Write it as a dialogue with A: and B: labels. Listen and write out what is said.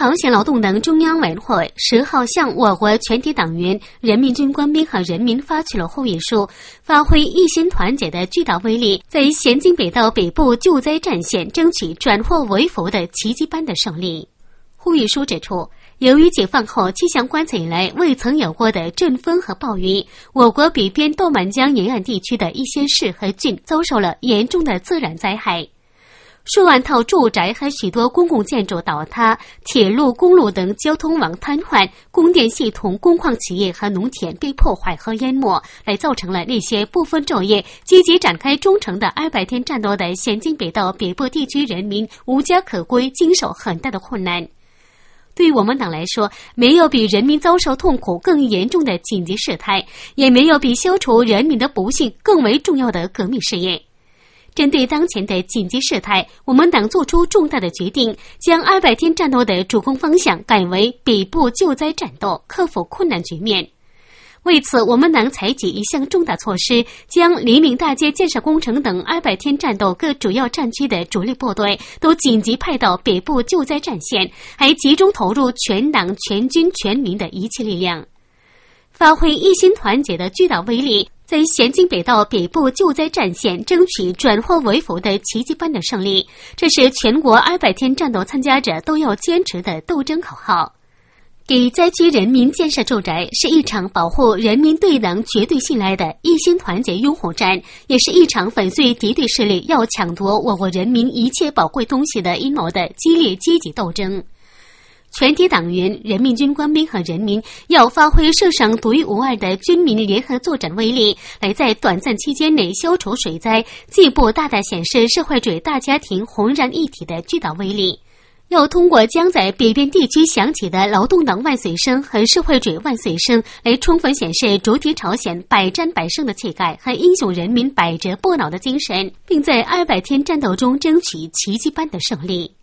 A: 朝鲜劳动党中央委员会10号向我国全体党员、人民军官兵和人民发去了呼吁书，发挥一心团结的巨大威力，在咸津北道北部救灾战线争取转祸为福的奇迹般的胜利。呼吁书指出，由于解放后气象观测以来未曾有过的阵风和暴雨，我国北边豆满江沿岸地区的一些市和郡遭受了严重的自然灾害。数万套住宅和许多公共建筑倒塌，铁路、公路等交通网瘫痪，供电系统、工矿企业和农田被破坏和淹没，来造成了那些不分昼夜、积极展开忠诚的200天战斗的咸津北道北部地区人民无家可归，经受很大的困难。对于我们党来说，没有比人民遭受痛苦更严重的紧急事态，也没有比消除人民的不幸更为重要的革命事业。针对当前的紧急事态，我们党作出重大的决定，将200天战斗的主攻方向改为北部救灾战斗，克服困难局面。为此，我们党采取一项重大措施，将黎明大街建设工程等200天战斗各主要战区的主力部队都紧急派到北部救灾战线，还集中投入全党、全军、全民的一切力量，发挥一心团结的巨大威力，在咸津北道北部救灾战线争取转祸为福的奇迹般的胜利，这是全国200天战斗参加者都要坚持的斗争口号。给灾区人民建设住宅是一场保护人民对党绝对信赖的一心团结拥护战，也是一场粉碎敌对势力要抢夺我国人民一切宝贵东西的阴谋的激烈积极斗争。全体党员、人民军官兵和人民要发挥涉省独一无二的军民联合作战威力，来在短暂期间内消除水灾，进一步大大显示社会主义大家庭浑然一体的巨大威力。要通过将在北边地区响起的劳动党万岁声和社会主义万岁声，来充分显示主体朝鲜百战百胜的气概和英雄人民百折不挠的精神，并在200天战斗中争取奇迹般的胜利。